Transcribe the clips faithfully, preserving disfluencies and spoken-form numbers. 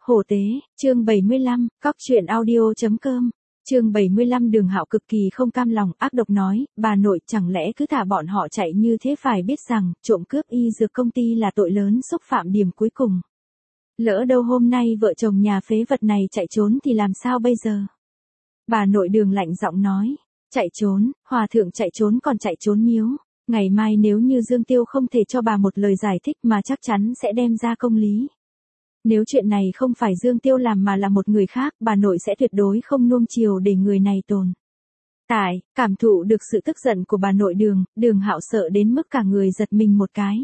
Hổ tế, chương bảy mươi lăm, cóc truyện audio.com. Chương bảy mươi lăm Đường Hạo cực kỳ không cam lòng, ác độc nói, bà nội chẳng lẽ cứ thả bọn họ chạy như thế, phải biết rằng, trộm cướp y dược công ty là tội lớn, xúc phạm điểm cuối cùng. Lỡ đâu hôm nay vợ chồng nhà phế vật này chạy trốn thì làm sao bây giờ? Bà nội Đường lạnh giọng nói, chạy trốn, hòa thượng chạy trốn còn chạy trốn miếu. Ngày mai nếu như Dương Tiêu không thể cho bà một lời giải thích mà chắc chắn sẽ đem ra công lý. Nếu chuyện này không phải Dương Tiêu làm mà là một người khác, bà nội sẽ tuyệt đối không nuông chiều để người này tồn tại. Cảm thụ được sự tức giận của bà nội Đường, Đường Hạo sợ đến mức cả người giật mình một cái.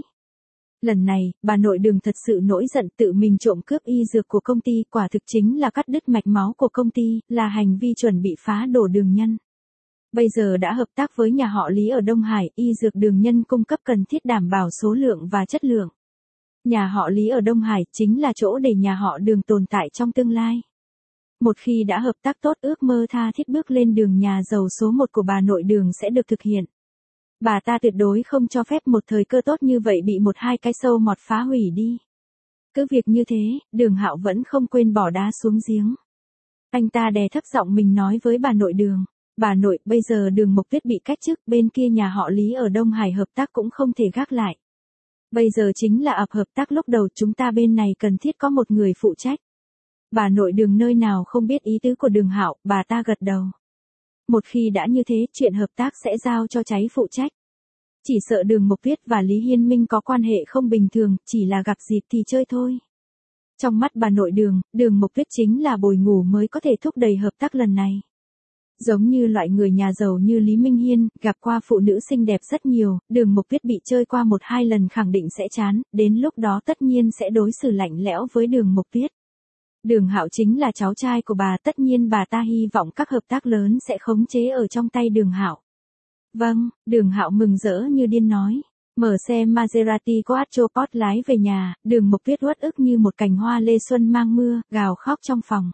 Lần này, bà nội Đường thật sự nổi giận, tự mình trộm cướp y dược của công ty, quả thực chính là cắt đứt mạch máu của công ty, là hành vi chuẩn bị phá đổ Đường Nhân. Bây giờ đã hợp tác với nhà họ Lý ở Đông Hải, y dược Đường Nhân cung cấp cần thiết đảm bảo số lượng và chất lượng. Nhà họ Lý ở Đông Hải chính là chỗ để nhà họ Đường tồn tại trong tương lai. Một khi đã hợp tác tốt, ước mơ tha thiết bước lên đường nhà giàu số một của bà nội Đường sẽ được thực hiện. Bà ta tuyệt đối không cho phép một thời cơ tốt như vậy bị một hai cái sâu mọt phá hủy đi. Cứ việc như thế, Đường Hạo vẫn không quên bỏ đá xuống giếng. Anh ta đè thấp giọng mình nói với bà nội Đường. Bà nội, bây giờ Đường Mộc Tuyết bị cách chức, bên kia nhà họ Lý ở Đông Hải hợp tác cũng không thể gác lại. Bây giờ chính là ập hợp tác lúc đầu, chúng ta bên này cần thiết có một người phụ trách. Bà nội Đường nơi nào không biết ý tứ của Đường Hạo, bà ta gật đầu. Một khi đã như thế, chuyện hợp tác sẽ giao cho cháy phụ trách. Chỉ sợ Đường Mộc Tuyết và Lý Hiên Minh có quan hệ không bình thường, chỉ là gặp dịp thì chơi thôi. Trong mắt bà nội Đường, Đường Mộc Tuyết chính là bồi ngủ mới có thể thúc đẩy hợp tác lần này. Giống như loại người nhà giàu như Lý Minh Hiên, gặp qua phụ nữ xinh đẹp rất nhiều, Đường Mộc Tuyết bị chơi qua một hai lần khẳng định sẽ chán, đến lúc đó tất nhiên sẽ đối xử lạnh lẽo với Đường Mộc Tuyết. Đường Hạo chính là cháu trai của bà, tất nhiên bà ta hy vọng các hợp tác lớn sẽ khống chế ở trong tay Đường Hạo. Vâng, Đường Hạo mừng rỡ như điên nói. Mở xe Maserati Quattro Sport lái về nhà, Đường Mộc Tuyết uất ức như một cành hoa lê xuân mang mưa, gào khóc trong phòng.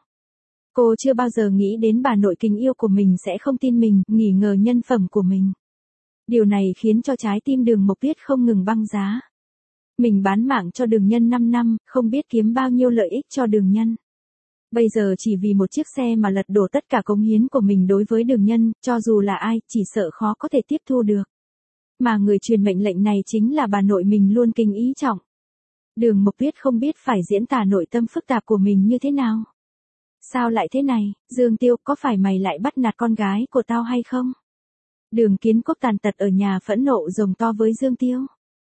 Cô chưa bao giờ nghĩ đến bà nội kính yêu của mình sẽ không tin mình, nghi ngờ nhân phẩm của mình. Điều này khiến cho trái tim Đường Mộc Tuyết không ngừng băng giá. Mình bán mạng cho Đường Nhân năm năm, không biết kiếm bao nhiêu lợi ích cho Đường Nhân. Bây giờ chỉ vì một chiếc xe mà lật đổ tất cả cống hiến của mình đối với Đường Nhân, cho dù là ai, chỉ sợ khó có thể tiếp thu được. Mà người truyền mệnh lệnh này chính là bà nội mình luôn kính ý trọng. Đường Mộc Tuyết không biết phải diễn tả nội tâm phức tạp của mình như thế nào. Sao lại thế này, Dương Tiêu, có phải mày lại bắt nạt con gái của tao hay không? Đường Kiến Quốc tàn tật ở nhà phẫn nộ rồng to với Dương Tiêu.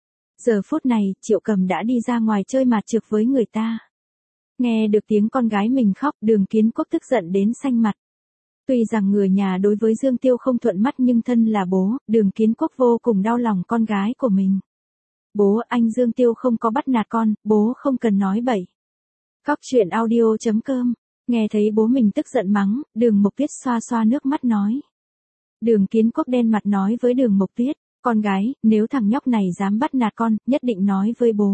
Giờ phút này, Triệu Cầm đã đi ra ngoài chơi mạt trược với người ta. Nghe được tiếng con gái mình khóc, Đường Kiến Quốc tức giận đến xanh mặt. Tuy rằng người nhà đối với Dương Tiêu không thuận mắt nhưng thân là bố, Đường Kiến Quốc vô cùng đau lòng con gái của mình. Bố, anh Dương Tiêu không có bắt nạt con, bố không cần nói bậy. Cóc truyện audio.com. Nghe thấy bố mình tức giận mắng, Đường Mộc Tuyết xoa xoa nước mắt nói. Đường Kiến Quốc đen mặt nói với Đường Mộc Tuyết, con gái, nếu thằng nhóc này dám bắt nạt con, nhất định nói với bố.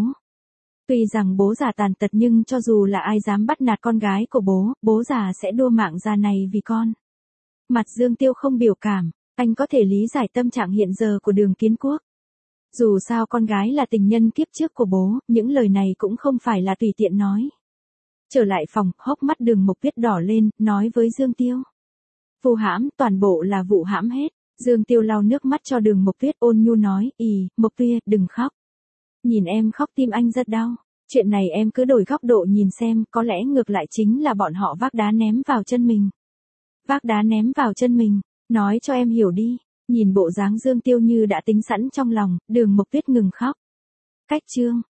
Tuy rằng bố già tàn tật nhưng cho dù là ai dám bắt nạt con gái của bố, bố già sẽ đua mạng già này vì con. Mặt Dương Tiêu không biểu cảm, anh có thể lý giải tâm trạng hiện giờ của Đường Kiến Quốc. Dù sao con gái là tình nhân kiếp trước của bố, những lời này cũng không phải là tùy tiện nói. Trở lại phòng, hốc mắt Đường Mộc Tuyết đỏ lên, nói với Dương Tiêu. Vu hãm, toàn bộ là vụ hãm hết. Dương Tiêu lau nước mắt cho Đường Mộc Tuyết, ôn nhu nói, ì, Mộc Tuyết, đừng khóc. Nhìn em khóc tim anh rất đau. Chuyện này em cứ đổi góc độ nhìn xem, có lẽ ngược lại chính là bọn họ vác đá ném vào chân mình. Vác đá ném vào chân mình, nói cho em hiểu đi. Nhìn bộ dáng Dương Tiêu như đã tính sẵn trong lòng, Đường Mộc Tuyết ngừng khóc. Cách chương.